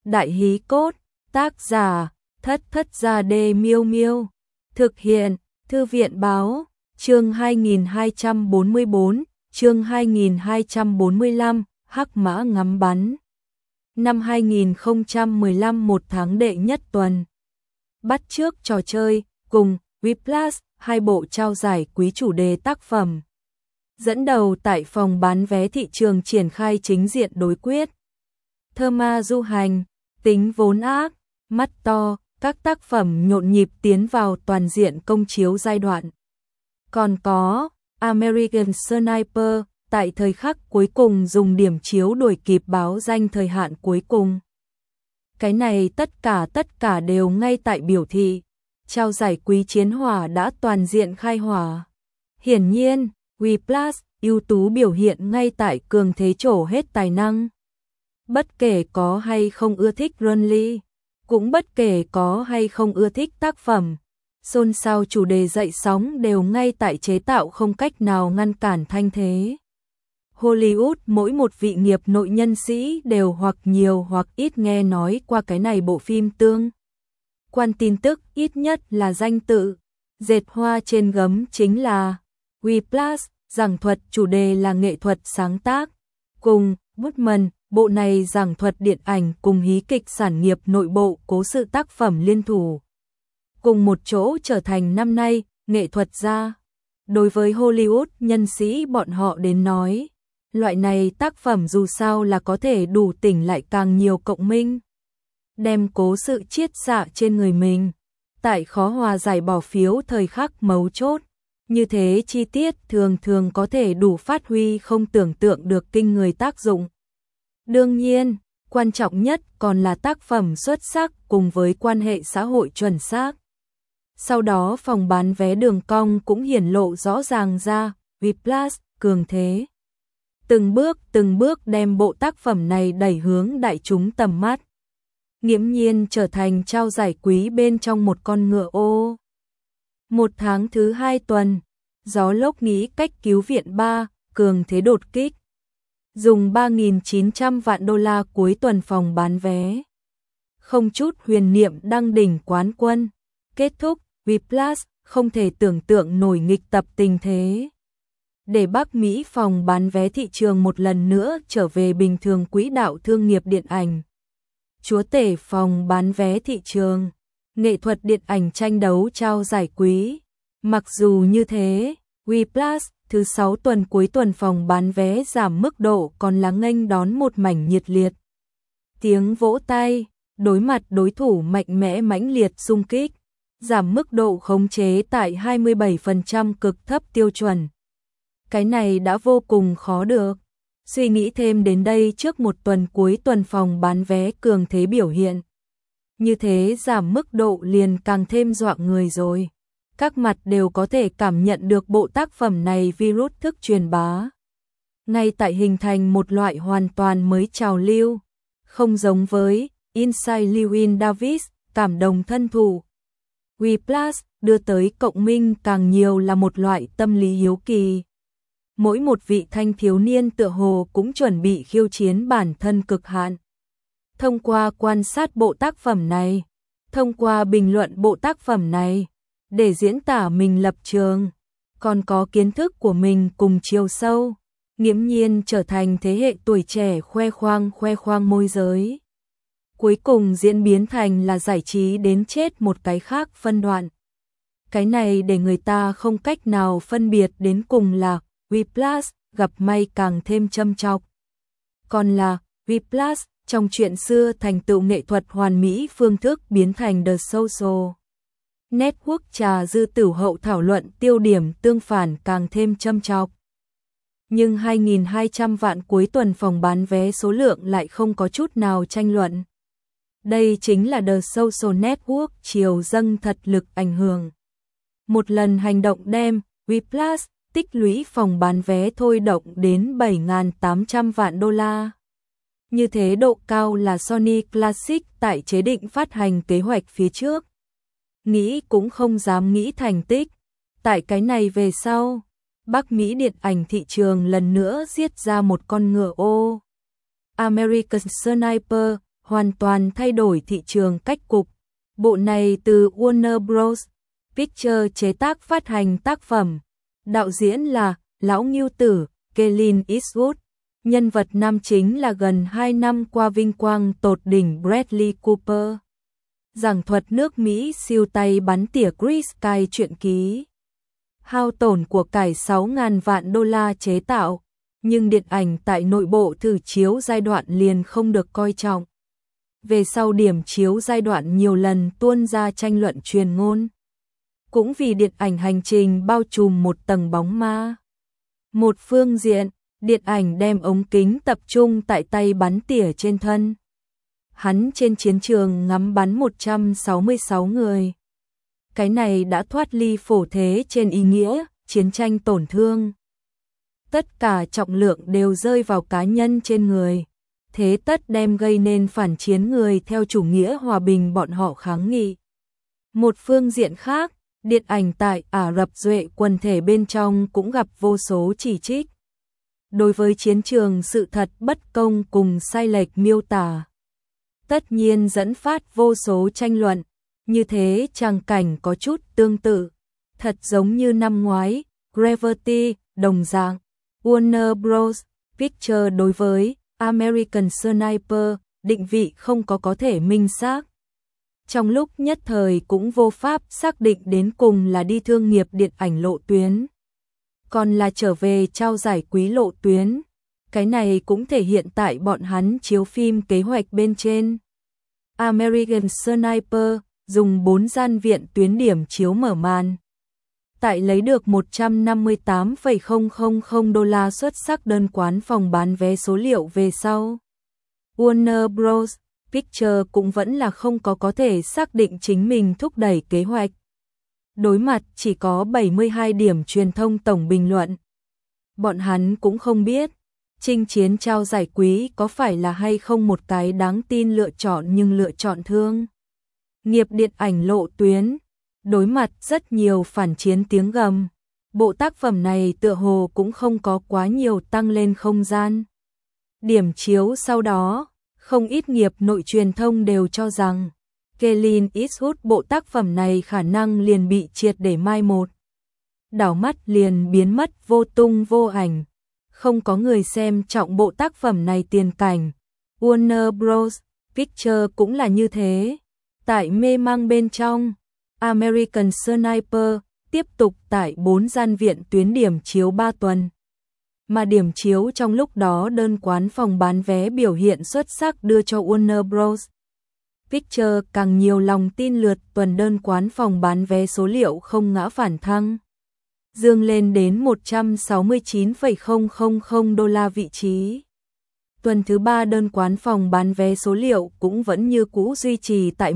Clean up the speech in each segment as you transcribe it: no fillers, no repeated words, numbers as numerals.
Đại hí cốt, tác giả, Thất Gia Đê Miêu Miêu. Thực hiện, Thư viện Báo, chương 2244, chương 2245, Hắc Mã Ngắm Bắn. Năm 2015 một tháng đệ nhất tuần. Bắt chước trò chơi, cùng, Whiplash, hai bộ trao giải quý chủ đề tác phẩm. Dẫn đầu tại phòng bán vé thị trường triển khai chính diện đối quyết. Thơ ma du hành, tính vốn ác, mắt to, các tác phẩm nhộn nhịp tiến vào toàn diện công chiếu giai đoạn. Còn có American Sniper, tại thời khắc cuối cùng dùng điểm chiếu đuổi kịp báo danh thời hạn cuối cùng. Cái này tất cả đều ngay tại biểu thị, trao giải quý chiến hỏa đã toàn diện khai hỏa. Hiển nhiên, Whiplash ưu tú biểu hiện ngay tại cường thế trổ hết tài năng. Bất kể có hay không ưa thích Runley, cũng bất kể có hay không ưa thích tác phẩm, xôn xao chủ đề dậy sóng đều ngay tại chế tạo không cách nào ngăn cản thanh thế. Hollywood mỗi một vị nghiệp nội nhân sĩ đều hoặc nhiều hoặc ít nghe nói qua cái này bộ phim tương quan tin tức, ít nhất là danh tự. Dệt hoa trên gấm chính là Whiplash, giảng thuật chủ đề là nghệ thuật sáng tác. Cùng Woodman, bộ này giảng thuật điện ảnh cùng hí kịch sản nghiệp nội bộ cố sự tác phẩm liên thủ. Cùng một chỗ trở thành năm nay, nghệ thuật gia. Đối với Hollywood nhân sĩ bọn họ đến nói, loại này tác phẩm dù sao là có thể đủ tỉnh lại càng nhiều cộng minh. Đem cố sự chiết xạ trên người mình, tại khó hòa giải bỏ phiếu thời khắc mấu chốt. Như thế chi tiết thường thường có thể đủ phát huy không tưởng tượng được kinh người tác dụng. Đương nhiên, quan trọng nhất còn là tác phẩm xuất sắc cùng với quan hệ xã hội chuẩn xác. Sau đó phòng bán vé đường cong cũng hiển lộ rõ ràng ra, Whiplash, cường thế. Từng bước đem bộ tác phẩm này đẩy hướng đại chúng tầm mắt. Nghiễm nhiên trở thành trao giải quý bên trong một con ngựa ô. Một tháng thứ 2 tuần, gió lốc nghĩ cách cứu viện 3, cường thế đột kích. Dùng 3.900 vạn đô la cuối tuần phòng bán vé. Không chút huyền niệm đăng đỉnh quán quân. Kết thúc, Whiplash không thể tưởng tượng nổi nghịch tập tình thế. Để Bắc Mỹ phòng bán vé thị trường một lần nữa trở về bình thường quỹ đạo thương nghiệp điện ảnh. Chúa tể phòng bán vé thị trường, nghệ thuật điện ảnh tranh đấu trao giải quý. Mặc dù như thế, Whiplash thứ 6 tuần cuối tuần phòng bán vé giảm mức độ còn là nghênh đón một mảnh nhiệt liệt. Tiếng vỗ tay, đối mặt đối thủ mạnh mẽ mãnh liệt xung kích, giảm mức độ khống chế tại 27% cực thấp tiêu chuẩn. Cái này đã vô cùng khó được. Suy nghĩ thêm đến đây trước một tuần cuối tuần phòng bán vé cường thế biểu hiện. Như thế giảm mức độ liền càng thêm dọa người rồi. Các mặt đều có thể cảm nhận được bộ tác phẩm này virus thức truyền bá. Ngay tại hình thành một loại hoàn toàn mới trào lưu. Không giống với Inside Llewyn Davis, cảm đồng thân thủ. Whiplash đưa tới cộng minh càng nhiều là một loại tâm lý hiếu kỳ. Mỗi một vị thanh thiếu niên tựa hồ cũng chuẩn bị khiêu chiến bản thân cực hạn. Thông qua quan sát bộ tác phẩm này, thông qua bình luận bộ tác phẩm này, để diễn tả mình lập trường, còn có kiến thức của mình cùng chiều sâu, nghiễm nhiên trở thành thế hệ tuổi trẻ khoe khoang môi giới. Cuối cùng diễn biến thành là giải trí đến chết một cái khác phân đoạn. Cái này để người ta không cách nào phân biệt đến cùng là Whiplash gặp may càng thêm châm chọc. Còn là Whiplash trong chuyện xưa thành tựu nghệ thuật hoàn mỹ phương thức biến thành The Social Network trà dư tử hậu thảo luận tiêu điểm tương phản càng thêm châm chọc. Nhưng 2.200 vạn cuối tuần phòng bán vé số lượng lại không có chút nào tranh luận. Đây chính là The Social Network chiều dâng thật lực ảnh hưởng. Một lần hành động đem Whiplash tích lũy phòng bán vé thôi động đến 7.800 vạn đô la. Như thế độ cao là Sony Classic tại chế định phát hành kế hoạch phía trước. Nghĩ cũng không dám nghĩ thành tích. Tại cái này về sau, Bắc Mỹ điện ảnh thị trường lần nữa giết ra một con ngựa ô. American Sniper, hoàn toàn thay đổi thị trường cách cục. Bộ này từ Warner Bros. Pictures chế tác phát hành tác phẩm. Đạo diễn là Lão Ngưu Tử, Clint Eastwood. Nhân vật nam chính là gần 2 năm qua vinh quang tột đỉnh Bradley Cooper. Giảng thuật nước Mỹ siêu tay bắn tỉa Chris Sky truyện ký. Hao tổn của cải 6.000 vạn đô la chế tạo, nhưng điện ảnh tại nội bộ thử chiếu giai đoạn liền không được coi trọng. Về sau điểm chiếu giai đoạn nhiều lần tuôn ra tranh luận truyền ngôn. Cũng vì điện ảnh hành trình bao trùm một tầng bóng ma. Một phương diện, điện ảnh đem ống kính tập trung tại tay bắn tỉa trên thân. Hắn trên chiến trường ngắm bắn 166 người. Cái này đã thoát ly phổ thế trên ý nghĩa, chiến tranh tổn thương. Tất cả trọng lượng đều rơi vào cá nhân trên người. Thế tất đem gây nên phản chiến người theo chủ nghĩa hòa bình bọn họ kháng nghị. Một phương diện khác, điện ảnh tại Ả Rập Duệ quần thể bên trong cũng gặp vô số chỉ trích. Đối với chiến trường sự thật bất công cùng sai lệch miêu tả. Tất nhiên dẫn phát vô số tranh luận, như thế tràng cảnh có chút tương tự. Thật giống như năm ngoái, Gravity, đồng dạng, Warner Bros. Pictures đối với American Sniper, định vị không có thể minh xác. Trong lúc nhất thời cũng vô pháp xác định đến cùng là đi thương nghiệp điện ảnh lộ tuyến, còn là trở về trao giải quý lộ tuyến. Cái này cũng thể hiện tại bọn hắn chiếu phim kế hoạch bên trên. American Sniper dùng 4 gian viện tuyến điểm chiếu mở màn. Tại lấy được 158,000 đô la xuất sắc đơn quán phòng bán vé số liệu về sau. Warner Bros. Pictures cũng vẫn là không có thể xác định chính mình thúc đẩy kế hoạch. Đối mặt chỉ có 72 điểm truyền thông tổng bình luận. Bọn hắn cũng không biết, chinh chiến trao giải quý có phải là hay không một cái đáng tin lựa chọn, nhưng lựa chọn thương nghiệp điện ảnh lộ tuyến. Đối mặt rất nhiều phản chiến tiếng gầm, bộ tác phẩm này tựa hồ cũng không có quá nhiều tăng lên không gian. Điểm chiếu sau đó, không ít nghiệp nội truyền thông đều cho rằng Clint Eastwood bộ tác phẩm này khả năng liền bị triệt để mai một. Đảo mắt liền biến mất vô tung vô ảnh. Không có người xem trọng bộ tác phẩm này tiền cảnh. Warner Bros. Pictures cũng là như thế. Tại mê mang bên trong, American Sniper tiếp tục tại 4 gian viện tuyến điểm chiếu 3 tuần. Mà điểm chiếu trong lúc đó đơn quán phòng bán vé biểu hiện xuất sắc đưa cho Warner Bros. Pictures càng nhiều lòng tin, lượt tuần đơn quán phòng bán vé số liệu không ngã phản thăng, dương lên đến 169,000 đô la vị trí. Tuần thứ 3 đơn quán phòng bán vé số liệu cũng vẫn như cũ duy trì tại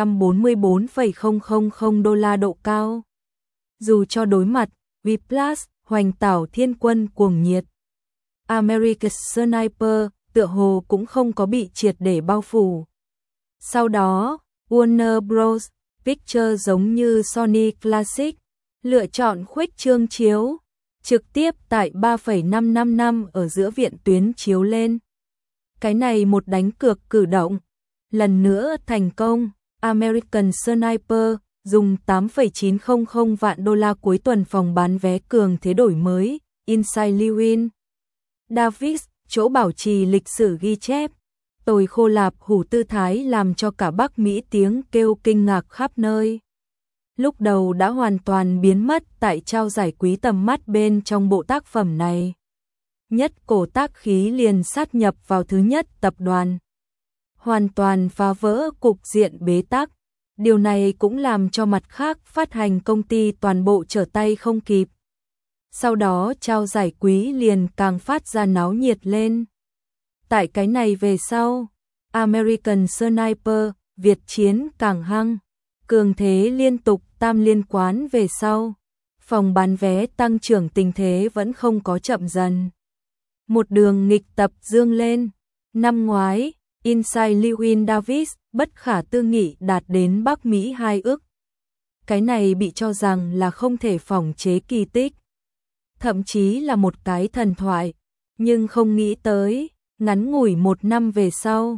144,000 đô la độ cao. Dù cho đối mặt Whiplash, hoành tảo thiên quân cuồng nhiệt, American Sniper tựa hồ cũng không có bị triệt để bao phủ. Sau đó, Warner Bros. Pictures giống như Sony Classic, lựa chọn khuếch trương chiếu, trực tiếp tại 3,55 năm ở giữa viện tuyến chiếu lên. Cái này một đánh cược cử động, lần nữa thành công. American Sniper dùng 8,900 vạn đô la cuối tuần phòng bán vé cường thế đổi mới, Inside Llewyn Davis, chỗ bảo trì lịch sử ghi chép. Tồi khô lạp hủ tư thái làm cho cả Bắc Mỹ tiếng kêu kinh ngạc khắp nơi. Lúc đầu đã hoàn toàn biến mất tại trao giải quý tầm mắt bên trong bộ tác phẩm này. Nhất cổ tác khí liền sát nhập vào thứ nhất tập đoàn. Hoàn toàn phá vỡ cục diện bế tắc. Điều này cũng làm cho mặt khác phát hành công ty toàn bộ trở tay không kịp. Sau đó trao giải quý liền càng phát ra náo nhiệt lên. Tại cái này về sau, American Sniper, Việt chiến càng hăng, cường thế liên tục tam liên quán về sau. Phòng bán vé tăng trưởng tình thế vẫn không có chậm dần. Một đường nghịch tập dương lên. Năm ngoái, Inside Llewyn Davis bất khả tư nghị đạt đến Bắc Mỹ 2 ức. Cái này bị cho rằng là không thể phỏng chế kỳ tích, thậm chí là một cái thần thoại, nhưng không nghĩ tới, ngắn ngủi 1 năm về sau,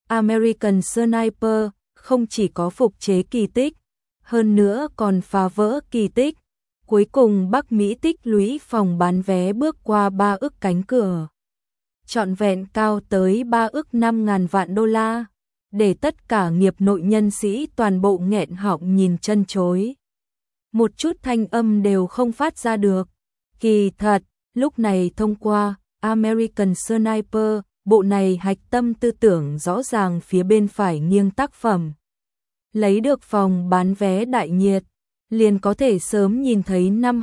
American Sniper không chỉ có phục chế kỳ tích, hơn nữa còn phá vỡ kỳ tích. Cuối cùng Bắc Mỹ tích lũy phòng bán vé bước qua 3 ức cánh cửa. Trọn vẹn cao tới 3 ức 5.000 vạn đô la, để tất cả nghiệp nội nhân sĩ toàn bộ nghẹn họng nhìn chân chối. Một chút thanh âm đều không phát ra được. Kỳ thật, lúc này thông qua American Sniper, bộ này hạch tâm tư tưởng rõ ràng phía bên phải nghiêng tác phẩm. Lấy được phòng bán vé đại nhiệt, liền có thể sớm nhìn thấy năm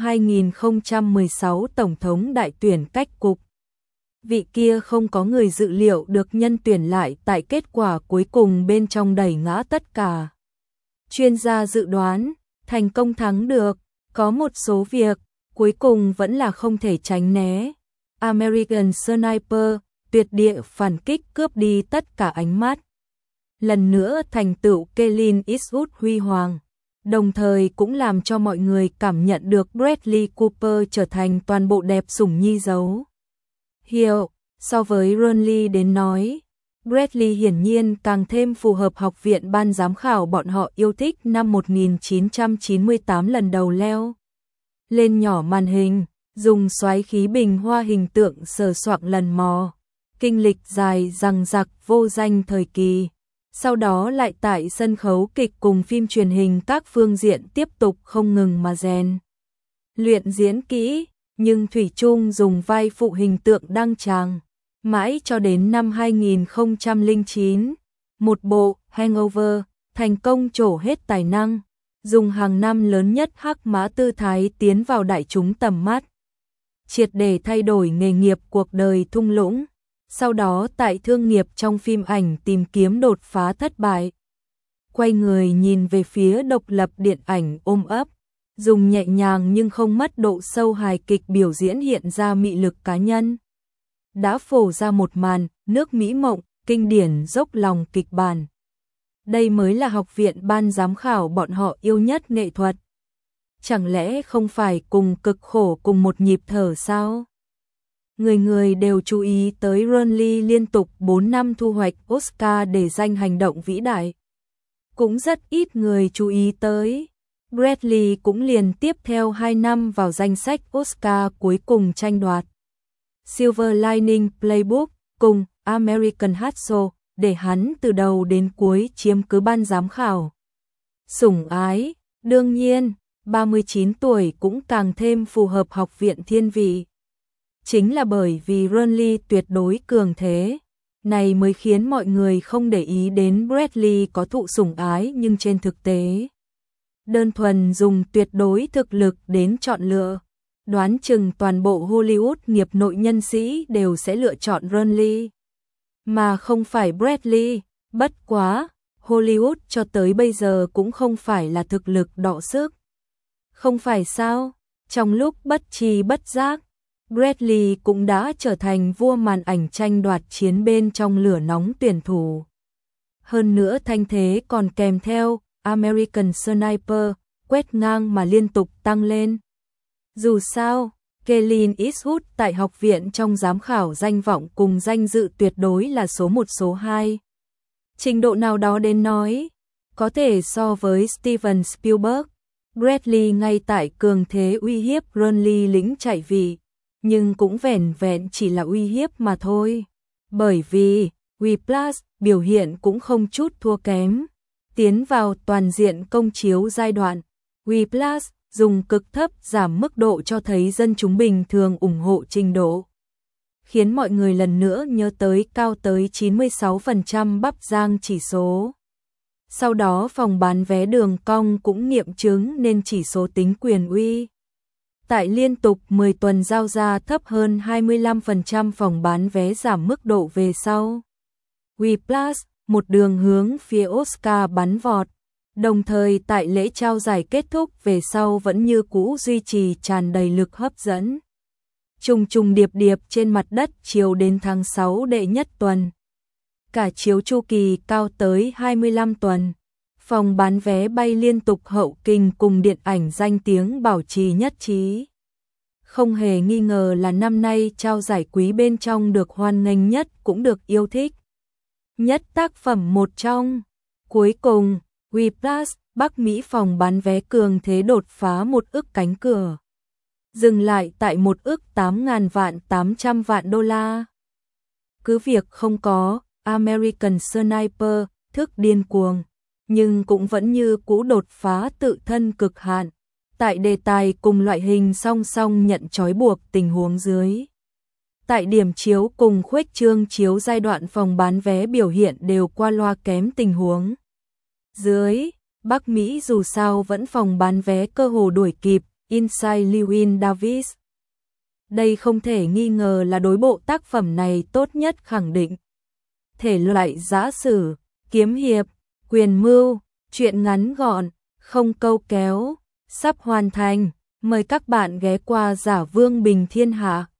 2016 Tổng thống đại tuyển cách cục. Vị kia không có người dự liệu được nhân tuyển lại tại kết quả cuối cùng bên trong đẩy ngã tất cả. Chuyên gia dự đoán, thành công thắng được, có một số việc, cuối cùng vẫn là không thể tránh né. American Sniper, tuyệt địa phản kích cướp đi tất cả ánh mắt. Lần nữa thành tựu Clint Eastwood huy hoàng, đồng thời cũng làm cho mọi người cảm nhận được Bradley Cooper trở thành toàn bộ đẹp sủng nhi dấu hiệu. So với Ron Lee đến nói, Bradley hiển nhiên càng thêm phù hợp học viện ban giám khảo bọn họ yêu thích năm 1998 lần đầu leo lên nhỏ màn hình, dùng xoáy khí bình hoa hình tượng sờ soạng lần mò, kinh lịch dài dằng dặc vô danh thời kỳ. Sau đó lại tại sân khấu kịch cùng phim truyền hình các phương diện tiếp tục không ngừng mà rèn luyện diễn kỹ, nhưng thủy chung dùng vai phụ hình tượng đăng tràng. Mãi cho đến năm 2009, một bộ Hangover thành công trổ hết tài năng, dùng hàng năm lớn nhất hắc mã tư thái tiến vào đại chúng tầm mắt, triệt để thay đổi nghề nghiệp cuộc đời thung lũng. Sau đó tại thương nghiệp trong phim ảnh tìm kiếm đột phá thất bại. Quay người nhìn về phía độc lập điện ảnh ôm ấp, dùng nhẹ nhàng nhưng không mất độ sâu hài kịch biểu diễn hiện ra mị lực cá nhân. Đã phổ ra một màn, nước Mỹ mộng, kinh điển dốc lòng kịch bản. Đây mới là học viện ban giám khảo bọn họ yêu nhất nghệ thuật. Chẳng lẽ không phải cùng cực khổ cùng một nhịp thở sao? Người người đều chú ý tới Ron Lee liên tục 4 năm thu hoạch Oscar để danh hành động vĩ đại. Cũng rất ít người chú ý tới. Bradley cũng liền tiếp theo 2 năm vào danh sách Oscar cuối cùng tranh đoạt. Silver Lining Playbook cùng American Hustle để hắn từ đầu đến cuối chiếm cứ ban giám khảo. Sủng ái, đương nhiên, 39 tuổi cũng càng thêm phù hợp học viện thiên vị. Chính là bởi vì Ron Lee tuyệt đối cường thế, này mới khiến mọi người không để ý đến Bradley có thụ sủng ái nhưng trên thực tế. Đơn thuần dùng tuyệt đối thực lực đến chọn lựa, đoán chừng toàn bộ Hollywood nghiệp nội nhân sĩ đều sẽ lựa chọn Ron Lee, mà không phải Bradley. Bất quá, Hollywood cho tới bây giờ cũng không phải là thực lực đọ sức. Không phải sao, trong lúc bất tri bất giác, Bradley cũng đã trở thành vua màn ảnh tranh đoạt chiến bên trong lửa nóng tuyển thủ. Hơn nữa thanh thế còn kèm theo American Sniper, quét ngang mà liên tục tăng lên. Dù sao, Clint Eastwood tại học viện trong giám khảo danh vọng cùng danh dự tuyệt đối là số 1 số 2. Trình độ nào đó đến nói, có thể so với Steven Spielberg, Bradley ngay tại cường thế uy hiếp Ron Lee lĩnh chạy vị. Nhưng cũng vẻn vẹn chỉ là uy hiếp mà thôi. Bởi vì, Whiplash biểu hiện cũng không chút thua kém. Tiến vào toàn diện công chiếu giai đoạn, Whiplash dùng cực thấp giảm mức độ cho thấy dân chúng bình thường ủng hộ trình độ. Khiến mọi người lần nữa nhớ tới cao tới 96% bắp giang chỉ số. Sau đó phòng bán vé đường cong cũng nghiệm chứng nên chỉ số tính quyền uy. Tại liên tục 10 tuần giao ra thấp hơn 25% phòng bán vé giảm mức độ về sau. Whiplash, một đường hướng phía Oscar bắn vọt, đồng thời tại lễ trao giải kết thúc về sau vẫn như cũ duy trì tràn đầy lực hấp dẫn. Trùng trùng điệp điệp trên mặt đất chiếu đến tháng 6 đệ nhất tuần. Cả chiếu chu kỳ cao tới 25 tuần. Phòng bán vé bay liên tục hậu kinh cùng điện ảnh danh tiếng bảo trì nhất trí. Không hề nghi ngờ là năm nay trao giải quý bên trong được hoan nghênh nhất cũng được yêu thích. nhất tác phẩm một trong. Cuối cùng, Whiplash, Bắc Mỹ phòng bán vé cường thế đột phá 1 ức cánh cửa. Dừng lại tại 1 ức 8.800 vạn đô la. Cứ việc không có American Sniper, thức điên cuồng, nhưng cũng vẫn như cũ đột phá tự thân cực hạn. Tại đề tài cùng loại hình song song nhận trói buộc tình huống dưới. Tại điểm chiếu cùng khuếch trương chiếu giai đoạn phòng bán vé biểu hiện đều qua loa kém tình huống. Dưới, Bắc Mỹ dù sao vẫn phòng bán vé cơ hồ đuổi kịp Inside Llewyn Davis. Đây không thể nghi ngờ là đối bộ tác phẩm này tốt nhất khẳng định. Thể loại giã sử, kiếm hiệp, quyền mưu, truyện ngắn gọn, không câu kéo, sắp hoàn thành. Mời các bạn ghé qua Giả Vương Bình Thiên Hạ.